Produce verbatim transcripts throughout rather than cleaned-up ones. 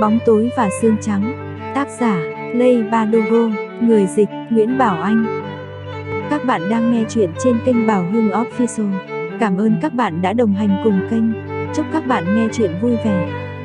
Bóng tối và xương trắng. Tác giả: Lê Bardugo. Người dịch: Nguyễn Bảo Anh. Các bạn đang nghe chuyện trên kênh Bảo Hưng Official. Cảm ơn các bạn đã đồng hành cùng kênh. Chúc các bạn nghe chuyện vui vẻ.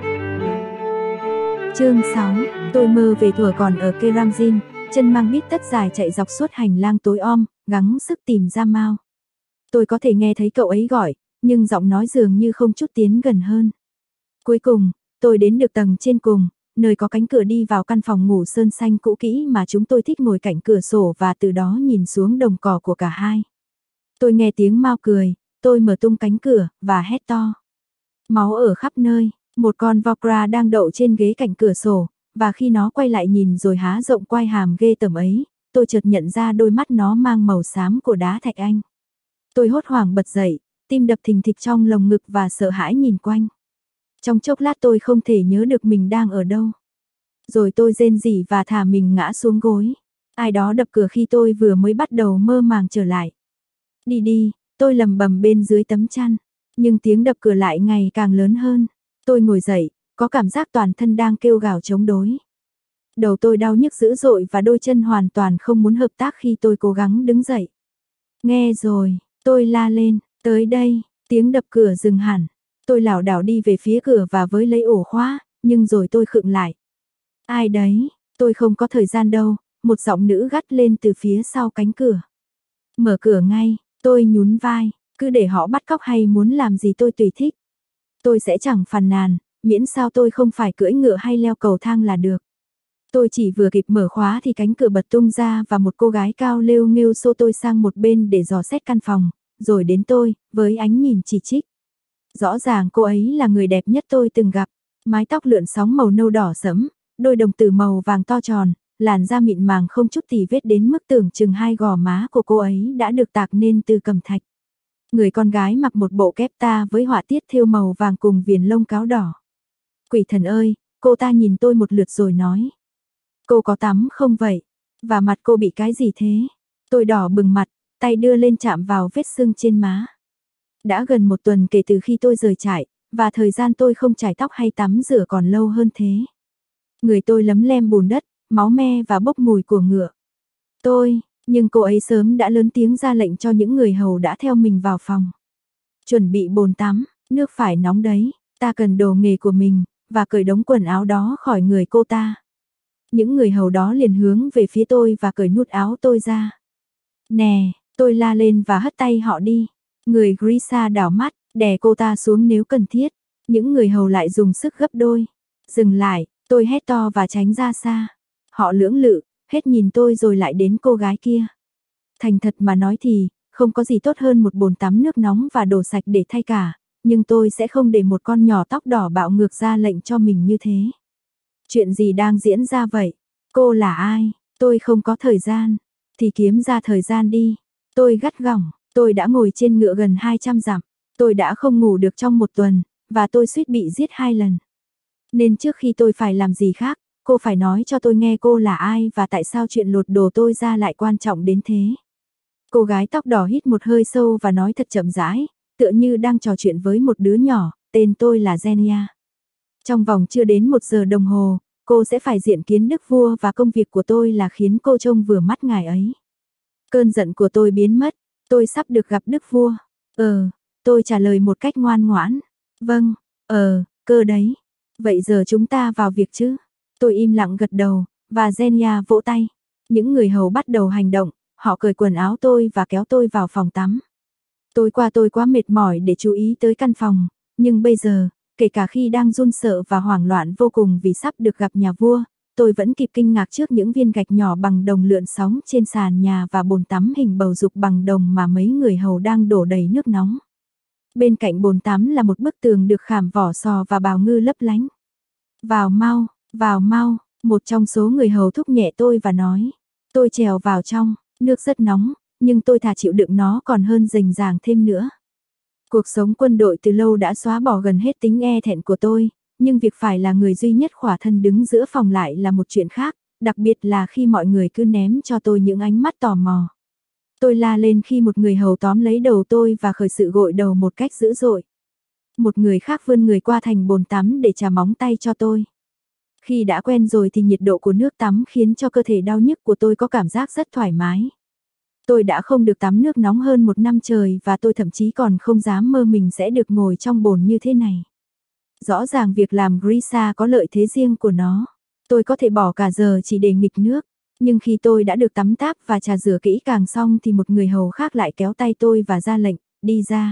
Chương sáu. Tôi mơ về thuở còn ở Keramzin, chân mang bít tất dài chạy dọc suốt hành lang tối om, gắng sức tìm ra Mao. Tôi có thể nghe thấy cậu ấy gọi, nhưng giọng nói dường như không chút tiến gần hơn. Cuối cùng, tôi đến được tầng trên cùng, nơi có cánh cửa đi vào căn phòng ngủ sơn xanh cũ kỹ mà chúng tôi thích ngồi cạnh cửa sổ và từ đó nhìn xuống đồng cỏ của cả hai. Tôi nghe tiếng Mao cười, tôi mở tung cánh cửa và hét to. Máu ở khắp nơi, một con Vokra đang đậu trên ghế cạnh cửa sổ, và khi nó quay lại nhìn rồi há rộng quai hàm ghê tởm ấy, tôi chợt nhận ra đôi mắt nó mang màu xám của đá thạch anh. Tôi hốt hoảng bật dậy, tim đập thình thịch trong lồng ngực và sợ hãi nhìn quanh. Trong chốc lát tôi không thể nhớ được mình đang ở đâu. Rồi tôi rên rỉ và thả mình ngã xuống gối. Ai đó đập cửa khi tôi vừa mới bắt đầu mơ màng trở lại. Đi đi, tôi lầm bầm bên dưới tấm chăn. Nhưng tiếng đập cửa lại ngày càng lớn hơn. Tôi ngồi dậy, có cảm giác toàn thân đang kêu gào chống đối. Đầu tôi đau nhức dữ dội và đôi chân hoàn toàn không muốn hợp tác khi tôi cố gắng đứng dậy. Nghe rồi, tôi la lên, tới đây, tiếng đập cửa dừng hẳn. Tôi lảo đảo đi về phía cửa và với lấy ổ khóa, nhưng rồi tôi khựng lại. Ai đấy, tôi không có thời gian đâu, một giọng nữ gắt lên từ phía sau cánh cửa. Mở cửa ngay, tôi nhún vai, cứ để họ bắt cóc hay muốn làm gì tôi tùy thích. Tôi sẽ chẳng phàn nàn, miễn sao tôi không phải cưỡi ngựa hay leo cầu thang là được. Tôi chỉ vừa kịp mở khóa thì cánh cửa bật tung ra và một cô gái cao lêu nghêu xô tôi sang một bên để dò xét căn phòng, rồi đến tôi, với ánh nhìn chỉ trích. Rõ ràng cô ấy là người đẹp nhất tôi từng gặp, mái tóc lượn sóng màu nâu đỏ sẫm, đôi đồng tử màu vàng to tròn, làn da mịn màng không chút tì vết đến mức tưởng chừng hai gò má của cô ấy đã được tạc nên từ cẩm thạch. Người con gái mặc một bộ kép ta với họa tiết thêu màu vàng cùng viền lông cáo đỏ. Quỷ thần ơi, cô ta nhìn tôi một lượt rồi nói. Cô có tắm không vậy? Và mặt cô bị cái gì thế? Tôi đỏ bừng mặt, tay đưa lên chạm vào vết sưng trên má. Đã gần một tuần kể từ khi tôi rời trại, và thời gian tôi không chải tóc hay tắm rửa còn lâu hơn thế. Người tôi lấm lem bùn đất, máu me và bốc mùi của ngựa. Tôi, nhưng cô ấy sớm đã lớn tiếng ra lệnh cho những người hầu đã theo mình vào phòng. Chuẩn bị bồn tắm, nước phải nóng đấy, ta cần đồ nghề của mình, và cởi đống quần áo đó khỏi người cô ta. Những người hầu đó liền hướng về phía tôi và cởi nút áo tôi ra. Nè, tôi la lên và hất tay họ đi. Người Grisa đảo mắt, đè cô ta xuống nếu cần thiết. Những người hầu lại dùng sức gấp đôi. Dừng lại, tôi hét to và tránh ra xa. Họ lưỡng lự, hết nhìn tôi rồi lại đến cô gái kia. Thành thật mà nói thì, không có gì tốt hơn một bồn tắm nước nóng và đồ sạch để thay cả. Nhưng tôi sẽ không để một con nhỏ tóc đỏ bạo ngược ra lệnh cho mình như thế. Chuyện gì đang diễn ra vậy? Cô là ai? Tôi không có thời gian. Thì kiếm ra thời gian đi. Tôi gắt gỏng. Tôi đã ngồi trên ngựa gần hai trăm dặm, tôi đã không ngủ được trong một tuần, và tôi suýt bị giết hai lần. Nên trước khi tôi phải làm gì khác, cô phải nói cho tôi nghe cô là ai và tại sao chuyện lột đồ tôi ra lại quan trọng đến thế. Cô gái tóc đỏ hít một hơi sâu và nói thật chậm rãi, tựa như đang trò chuyện với một đứa nhỏ, tên tôi là Zenia. Trong vòng chưa đến một giờ đồng hồ, cô sẽ phải diện kiến đức vua và công việc của tôi là khiến cô trông vừa mắt ngài ấy. Cơn giận của tôi biến mất. Tôi sắp được gặp đức vua. Ờ, tôi trả lời một cách ngoan ngoãn. Vâng, ờ, cơ đấy. Vậy giờ chúng ta vào việc chứ. Tôi im lặng gật đầu, và Zenia vỗ tay. Những người hầu bắt đầu hành động, họ cởi quần áo tôi và kéo tôi vào phòng tắm. Tối qua tôi quá mệt mỏi để chú ý tới căn phòng, nhưng bây giờ, kể cả khi đang run sợ và hoảng loạn vô cùng vì sắp được gặp nhà vua, tôi vẫn kịp kinh ngạc trước những viên gạch nhỏ bằng đồng lượn sóng trên sàn nhà và bồn tắm hình bầu dục bằng đồng mà mấy người hầu đang đổ đầy nước nóng. Bên cạnh bồn tắm là một bức tường được khảm vỏ sò và bào ngư lấp lánh. Vào mau, vào mau, một trong số người hầu thúc nhẹ tôi và nói. Tôi trèo vào trong, nước rất nóng, nhưng tôi thà chịu đựng nó còn hơn rành ràng thêm nữa. Cuộc sống quân đội từ lâu đã xóa bỏ gần hết tính e thẹn của tôi. Nhưng việc phải là người duy nhất khỏa thân đứng giữa phòng lại là một chuyện khác, đặc biệt là khi mọi người cứ ném cho tôi những ánh mắt tò mò. Tôi la lên khi một người hầu tóm lấy đầu tôi và khởi sự gội đầu một cách dữ dội. Một người khác vươn người qua thành bồn tắm để chà móng tay cho tôi. Khi đã quen rồi thì nhiệt độ của nước tắm khiến cho cơ thể đau nhức của tôi có cảm giác rất thoải mái. Tôi đã không được tắm nước nóng hơn một năm trời và tôi thậm chí còn không dám mơ mình sẽ được ngồi trong bồn như thế này. Rõ ràng việc làm Grisa có lợi thế riêng của nó. Tôi có thể bỏ cả giờ chỉ để nghịch nước. Nhưng khi tôi đã được tắm táp và trà rửa kỹ càng xong thì một người hầu khác lại kéo tay tôi và ra lệnh, đi ra.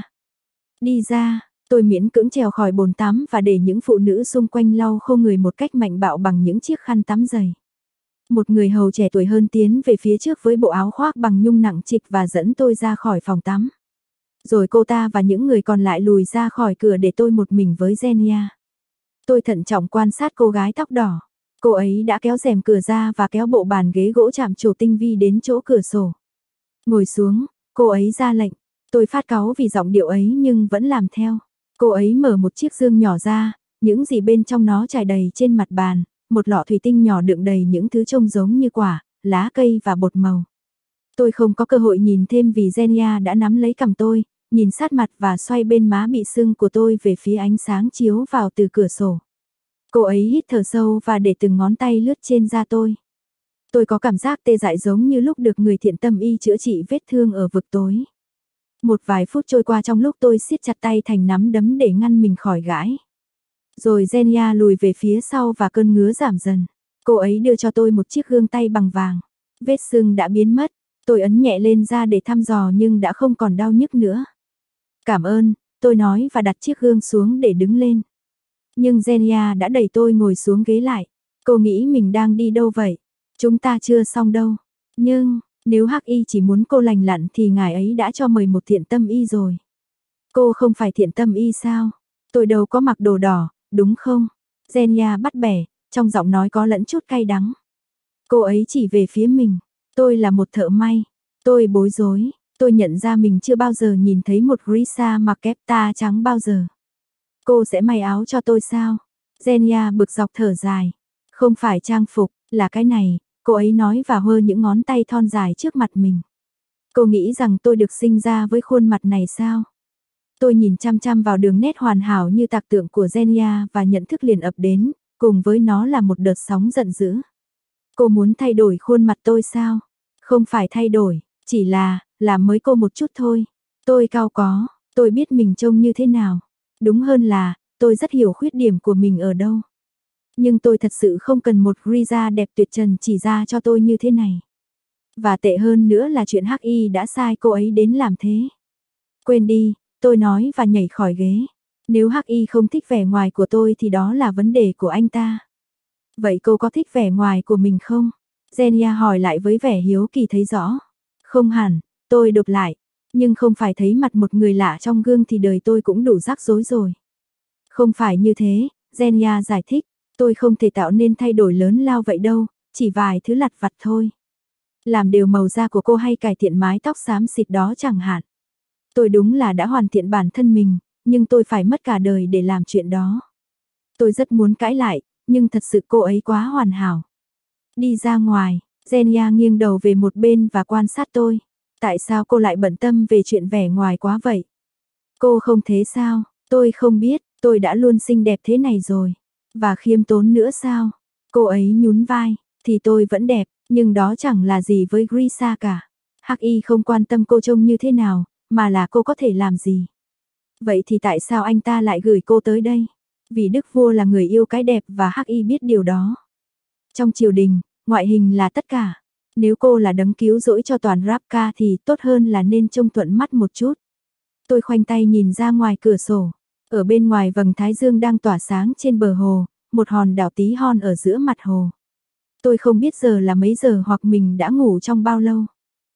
Đi ra, tôi miễn cưỡng trèo khỏi bồn tắm và để những phụ nữ xung quanh lau khô người một cách mạnh bạo bằng những chiếc khăn tắm dày. Một người hầu trẻ tuổi hơn tiến về phía trước với bộ áo khoác bằng nhung nặng trịch và dẫn tôi ra khỏi phòng tắm. Rồi cô ta và những người còn lại lùi ra khỏi cửa để tôi một mình với Zenia. Tôi thận trọng quan sát cô gái tóc đỏ. Cô ấy đã kéo rèm cửa ra và kéo bộ bàn ghế gỗ chạm trổ tinh vi đến chỗ cửa sổ. Ngồi xuống, cô ấy ra lệnh. Tôi phát cáu vì giọng điệu ấy nhưng vẫn làm theo. Cô ấy mở một chiếc dương nhỏ ra, những gì bên trong nó trải đầy trên mặt bàn, một lọ thủy tinh nhỏ đựng đầy những thứ trông giống như quả, lá cây và bột màu. Tôi không có cơ hội nhìn thêm vì Zenia đã nắm lấy cằm tôi, nhìn sát mặt và xoay bên má bị sưng của tôi về phía ánh sáng chiếu vào từ cửa sổ. Cô ấy hít thở sâu và để từng ngón tay lướt trên da tôi. Tôi có cảm giác tê dại giống như lúc được người thiện tâm y chữa trị vết thương ở vực tối. Một vài phút trôi qua trong lúc tôi siết chặt tay thành nắm đấm để ngăn mình khỏi gãi. Rồi Zenia lùi về phía sau và cơn ngứa giảm dần. Cô ấy đưa cho tôi một chiếc gương tay bằng vàng. Vết sưng đã biến mất. Tôi ấn nhẹ lên da để thăm dò nhưng đã không còn đau nhức nữa. Cảm ơn, tôi nói và đặt chiếc gương xuống để đứng lên. Nhưng Zenia đã đẩy tôi ngồi xuống ghế lại. Cô nghĩ mình đang đi đâu vậy? Chúng ta chưa xong đâu. Nhưng, nếu Hắc Y chỉ muốn cô lành lặn thì ngài ấy đã cho mời một thiện tâm y rồi. Cô không phải thiện tâm y sao? Tôi đâu có mặc đồ đỏ, đúng không? Zenia bắt bẻ, trong giọng nói có lẫn chút cay đắng. Cô ấy chỉ về phía mình. Tôi là một thợ may. Tôi bối rối. Tôi nhận ra mình chưa bao giờ nhìn thấy một Grisa mặc kép ta trắng bao giờ. Cô sẽ may áo cho tôi sao? Zenia bực dọc thở dài. Không phải trang phục, là cái này, cô ấy nói và hơ những ngón tay thon dài trước mặt mình. Cô nghĩ rằng tôi được sinh ra với khuôn mặt này sao? Tôi nhìn chăm chăm vào đường nét hoàn hảo như tạc tượng của Zenia và nhận thức liền ập đến, cùng với nó là một đợt sóng giận dữ. Cô muốn thay đổi khuôn mặt tôi sao? Không phải thay đổi, chỉ là, làm mới cô một chút thôi. Tôi cao có, tôi biết mình trông như thế nào. Đúng hơn là, tôi rất hiểu khuyết điểm của mình ở đâu. Nhưng tôi thật sự không cần một Grisa đẹp tuyệt trần chỉ ra cho tôi như thế này. Và tệ hơn nữa là chuyện Hắc Y đã sai cô ấy đến làm thế. Quên đi, tôi nói và nhảy khỏi ghế. Nếu Hắc Y không thích vẻ ngoài của tôi thì đó là vấn đề của anh ta. Vậy cô có thích vẻ ngoài của mình không? Zenia hỏi lại với vẻ hiếu kỳ thấy rõ. Không hẳn, tôi đột lại. Nhưng không phải thấy mặt một người lạ trong gương thì đời tôi cũng đủ rắc rối rồi. Không phải như thế, Zenia giải thích. Tôi không thể tạo nên thay đổi lớn lao vậy đâu, chỉ vài thứ lặt vặt thôi. Làm đều màu da của cô hay cải thiện mái tóc xám xịt đó chẳng hạn. Tôi đúng là đã hoàn thiện bản thân mình, nhưng tôi phải mất cả đời để làm chuyện đó. Tôi rất muốn cãi lại, nhưng thật sự cô ấy quá hoàn hảo. Đi ra ngoài, Zenia nghiêng đầu về một bên và quan sát tôi. Tại sao cô lại bận tâm về chuyện vẻ ngoài quá vậy? Cô không thế sao? Tôi không biết, tôi đã luôn xinh đẹp thế này rồi. Và khiêm tốn nữa sao? Cô ấy nhún vai, thì tôi vẫn đẹp, nhưng đó chẳng là gì với Grisa cả. Hắc Y không quan tâm cô trông như thế nào, mà là cô có thể làm gì. Vậy thì tại sao anh ta lại gửi cô tới đây? Vì Đức Vua là người yêu cái đẹp và Hắc Y biết điều đó. Trong triều đình, ngoại hình là tất cả. Nếu cô là đấng cứu rỗi cho toàn Rapka thì tốt hơn là nên trông thuận mắt một chút. Tôi khoanh tay nhìn ra ngoài cửa sổ. Ở bên ngoài vầng thái dương đang tỏa sáng trên bờ hồ, một hòn đảo tí hon ở giữa mặt hồ. Tôi không biết giờ là mấy giờ hoặc mình đã ngủ trong bao lâu.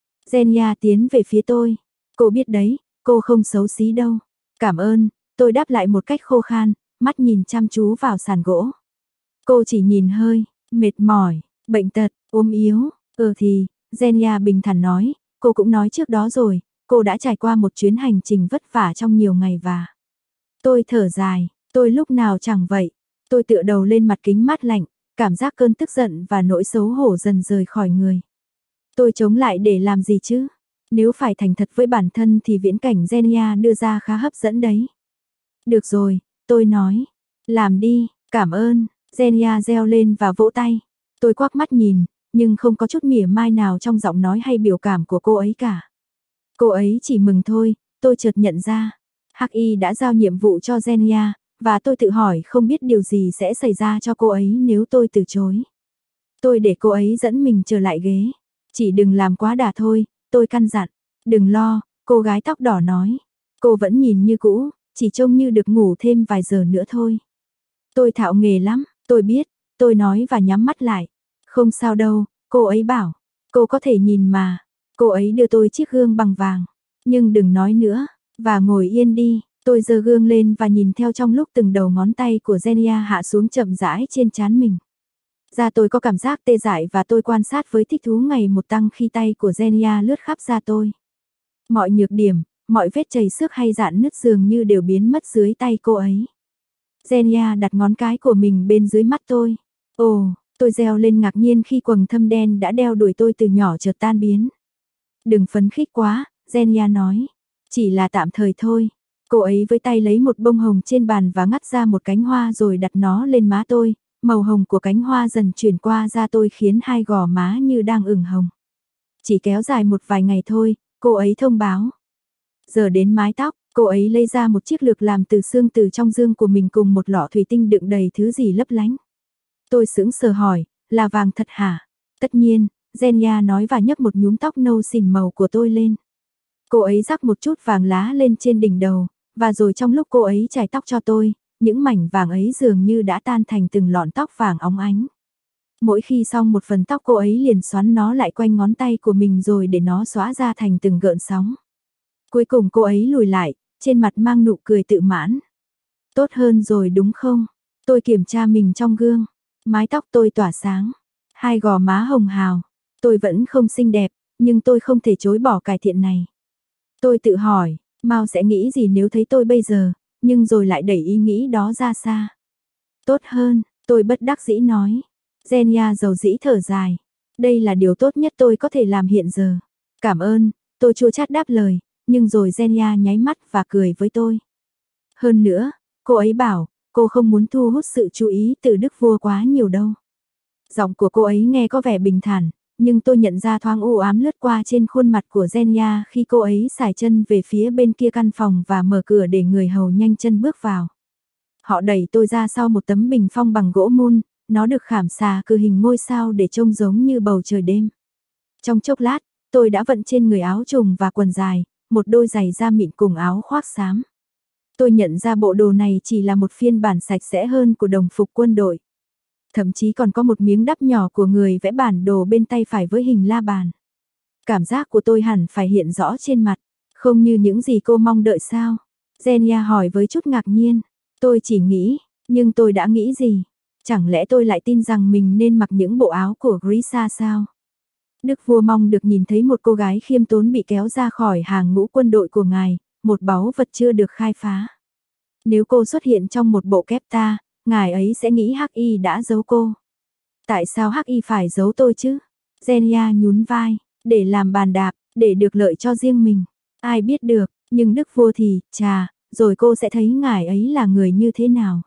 Zenia tiến về phía tôi. Cô biết đấy, cô không xấu xí đâu. Cảm ơn, tôi đáp lại một cách khô khan, mắt nhìn chăm chú vào sàn gỗ. Cô chỉ nhìn hơi, mệt mỏi, bệnh tật, ốm yếu. Ừ thì, Zenia bình thản nói, cô cũng nói trước đó rồi, cô đã trải qua một chuyến hành trình vất vả trong nhiều ngày và... Tôi thở dài, tôi lúc nào chẳng vậy. Tôi tựa đầu lên mặt kính mát lạnh, cảm giác cơn tức giận và nỗi xấu hổ dần rời khỏi người. Tôi chống lại để làm gì chứ? Nếu phải thành thật với bản thân thì viễn cảnh Zenia đưa ra khá hấp dẫn đấy. Được rồi, tôi nói. Làm đi, cảm ơn. Zenia reo lên và vỗ tay. Tôi quắc mắt nhìn, nhưng không có chút mỉa mai nào trong giọng nói hay biểu cảm của cô ấy cả. Cô ấy chỉ mừng thôi, tôi chợt nhận ra. hắc y đã giao nhiệm vụ cho Zenia, và tôi tự hỏi không biết điều gì sẽ xảy ra cho cô ấy nếu tôi từ chối. Tôi để cô ấy dẫn mình trở lại ghế. Chỉ đừng làm quá đà thôi, tôi căn dặn. Đừng lo, cô gái tóc đỏ nói. Cô vẫn nhìn như cũ, chỉ trông như được ngủ thêm vài giờ nữa thôi. Tôi thạo nghề lắm, tôi biết, tôi nói và nhắm mắt lại. Không sao đâu, cô ấy bảo. Cô có thể nhìn mà. Cô ấy đưa tôi chiếc gương bằng vàng. Nhưng đừng nói nữa, và ngồi yên đi. Tôi giơ gương lên và nhìn theo trong lúc từng đầu ngón tay của Zenia hạ xuống chậm rãi trên trán mình. Da tôi có cảm giác tê dại và tôi quan sát với thích thú ngày một tăng khi tay của Zenia lướt khắp da tôi. Mọi nhược điểm, mọi vết chảy xước hay rạn nứt dường như đều biến mất dưới tay cô ấy. Zenia đặt ngón cái của mình bên dưới mắt tôi. Ồ, tôi reo lên ngạc nhiên khi quầng thâm đen đã đeo đuổi tôi từ nhỏ chợt tan biến. Đừng phấn khích quá, Zenia nói. Chỉ là tạm thời thôi. Cô ấy với tay lấy một bông hồng trên bàn và ngắt ra một cánh hoa rồi đặt nó lên má tôi. Màu hồng của cánh hoa dần chuyển qua da tôi khiến hai gò má như đang ửng hồng. Chỉ kéo dài một vài ngày thôi, cô ấy thông báo. Giờ đến mái tóc, cô ấy lấy ra một chiếc lược làm từ xương từ trong dương của mình cùng một lọ thủy tinh đựng đầy thứ gì lấp lánh. Tôi sững sờ hỏi, là vàng thật hả? Tất nhiên, Zenia nói và nhấc một nhúm tóc nâu xỉn màu của tôi lên. Cô ấy rắc một chút vàng lá lên trên đỉnh đầu, và rồi trong lúc cô ấy chải tóc cho tôi, những mảnh vàng ấy dường như đã tan thành từng lọn tóc vàng óng ánh. Mỗi khi xong một phần tóc cô ấy liền xoắn nó lại quanh ngón tay của mình rồi để nó xóa ra thành từng gợn sóng. Cuối cùng cô ấy lùi lại, trên mặt mang nụ cười tự mãn. Tốt hơn rồi đúng không? Tôi kiểm tra mình trong gương. Mái tóc tôi tỏa sáng. Hai gò má hồng hào. Tôi vẫn không xinh đẹp, nhưng tôi không thể chối bỏ cải thiện này. Tôi tự hỏi, Mao sẽ nghĩ gì nếu thấy tôi bây giờ, nhưng rồi lại đẩy ý nghĩ đó ra xa. Tốt hơn, tôi bất đắc dĩ nói. Zenia dầu dĩ thở dài. Đây là điều tốt nhất tôi có thể làm hiện giờ. Cảm ơn, tôi chua chát đáp lời, nhưng rồi Zenia nháy mắt và cười với tôi. Hơn nữa, cô ấy bảo, cô không muốn thu hút sự chú ý từ đức vua quá nhiều đâu. Giọng của cô ấy nghe có vẻ bình thản, nhưng tôi nhận ra thoáng u ám lướt qua trên khuôn mặt của Zenia khi cô ấy xài chân về phía bên kia căn phòng và mở cửa để người hầu nhanh chân bước vào. Họ đẩy tôi ra sau một tấm bình phong bằng gỗ mun, nó được khảm xà cừ hình ngôi sao để trông giống như bầu trời đêm. Trong chốc lát, tôi đã vận trên người áo trùng và quần dài, một đôi giày da mịn cùng áo khoác xám. Tôi nhận ra bộ đồ này chỉ là một phiên bản sạch sẽ hơn của đồng phục quân đội. Thậm chí còn có một miếng đắp nhỏ của người vẽ bản đồ bên tay phải với hình la bàn. Cảm giác của tôi hẳn phải hiện rõ trên mặt, không như những gì cô mong đợi sao? Zenia hỏi với chút ngạc nhiên. Tôi chỉ nghĩ, nhưng tôi đã nghĩ gì? Chẳng lẽ tôi lại tin rằng mình nên mặc những bộ áo của Grisha sao? Đức vua mong được nhìn thấy một cô gái khiêm tốn bị kéo ra khỏi hàng ngũ quân đội của ngài, một báu vật chưa được khai phá. Nếu cô xuất hiện trong một bộ kép ta, ngài ấy sẽ nghĩ hắc y đã giấu cô. Tại sao hắc y phải giấu tôi chứ? Zenia nhún vai, để làm bàn đạp, để được lợi cho riêng mình. Ai biết được, nhưng đức vua thì, chà, rồi cô sẽ thấy ngài ấy là người như thế nào.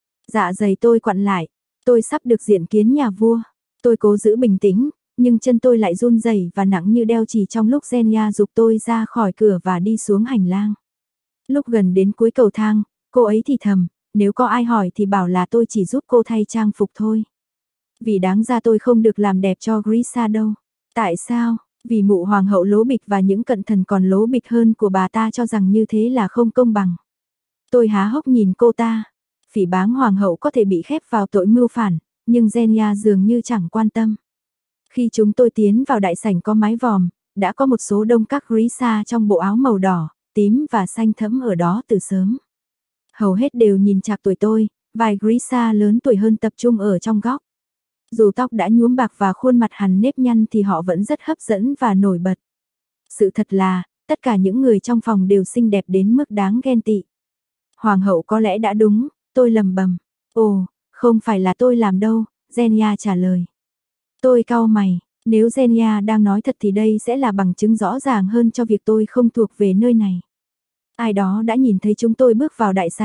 Dạ dày tôi quặn lại, tôi sắp được diện kiến nhà vua. Tôi cố giữ bình tĩnh, nhưng chân tôi lại run rẩy và nặng như đeo chỉ trong lúc Zenia giục tôi ra khỏi cửa và đi xuống hành lang. Lúc gần đến cuối cầu thang, cô ấy thì thầm, nếu có ai hỏi thì bảo là tôi chỉ giúp cô thay trang phục thôi. Vì đáng ra tôi không được làm đẹp cho Grisha đâu. Tại sao? Vì mụ hoàng hậu lố bịch và những cận thần còn lố bịch hơn của bà ta cho rằng như thế là không công bằng. Tôi há hốc nhìn cô ta. Phỉ báng hoàng hậu có thể bị khép vào tội mưu phản, nhưng Zenia dường như chẳng quan tâm. Khi chúng tôi tiến vào đại sảnh có mái vòm, đã có một số đông các Grisha trong bộ áo màu đỏ, tím và xanh thẫm ở đó từ sớm. Hầu hết đều nhìn chạc tuổi tôi, vài Grisha lớn tuổi hơn tập trung ở trong góc. Dù tóc đã nhuốm bạc và khuôn mặt hằn nếp nhăn thì họ vẫn rất hấp dẫn và nổi bật. Sự thật là, tất cả những người trong phòng đều xinh đẹp đến mức đáng ghen tị. Hoàng hậu có lẽ đã đúng, tôi lầm bầm. Ồ, không phải là tôi làm đâu, Zenia trả lời. Tôi cau mày, nếu Zenia đang nói thật thì đây sẽ là bằng chứng rõ ràng hơn cho việc tôi không thuộc về nơi này. Ai đó đã nhìn thấy chúng tôi bước vào đại sảnh,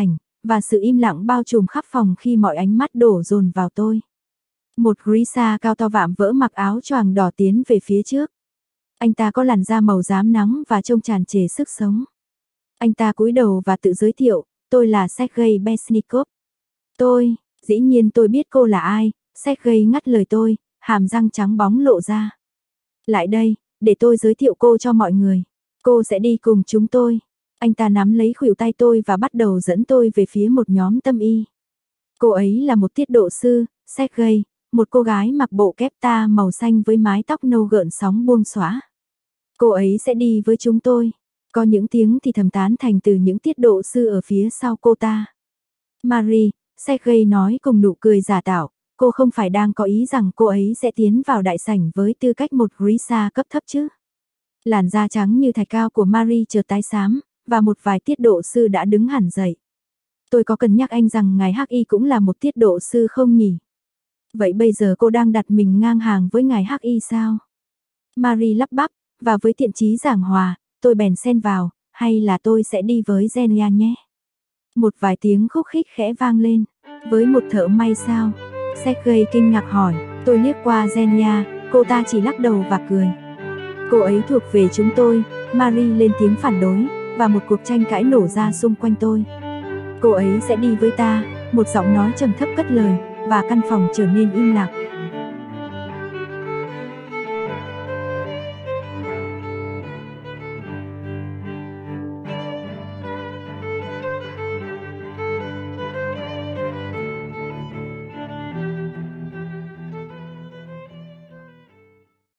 và sự im lặng bao trùm khắp phòng khi mọi ánh mắt đổ dồn vào tôi. Một Grisa cao to vạm vỡ mặc áo choàng đỏ tiến về phía trước. Anh ta có làn da màu rám nắng và trông tràn trề sức sống. Anh ta cúi đầu và tự giới thiệu, tôi là Sergei Besnikov. Tôi, dĩ nhiên tôi biết cô là ai, Sergei ngắt lời tôi, hàm răng trắng bóng lộ ra. Lại đây, để tôi giới thiệu cô cho mọi người. Cô sẽ đi cùng chúng tôi. Anh ta nắm lấy khuỷu tay tôi và bắt đầu dẫn tôi về phía một nhóm tâm y. Cô ấy là một tiết độ sư, Sergei, một cô gái mặc bộ kepta màu xanh với mái tóc nâu gợn sóng buông xõa. Cô ấy sẽ đi với chúng tôi. Có những tiếng thì thầm tán thành từ những tiết độ sư ở phía sau cô ta. Marie, Sergei nói cùng nụ cười giả tạo, cô không phải đang có ý rằng cô ấy sẽ tiến vào đại sảnh với tư cách một Grisa cấp thấp chứ. Làn da trắng như thạch cao của Marie chợt tái xám, và một vài tiết độ sư đã đứng hẳn dậy. Tôi có cần nhắc anh rằng ngài Hắc Y cũng là một tiết độ sư không nhỉ? Vậy bây giờ cô đang đặt mình ngang hàng với ngài Hắc Y sao? Marie lắp bắp, và với thiện chí giảng hòa, tôi bèn xen vào, hay là tôi sẽ đi với Zenia nhé? Một vài tiếng khúc khích khẽ vang lên. Với một thợ may sao? Sergei kinh ngạc hỏi, tôi liếc qua Zenia, cô ta chỉ lắc đầu và cười. Cô ấy thuộc về chúng tôi, Marie lên tiếng phản đối, và một cuộc tranh cãi nổ ra xung quanh tôi. Cô ấy sẽ đi với ta, một giọng nói trầm thấp cất lời, và căn phòng trở nên im lặng.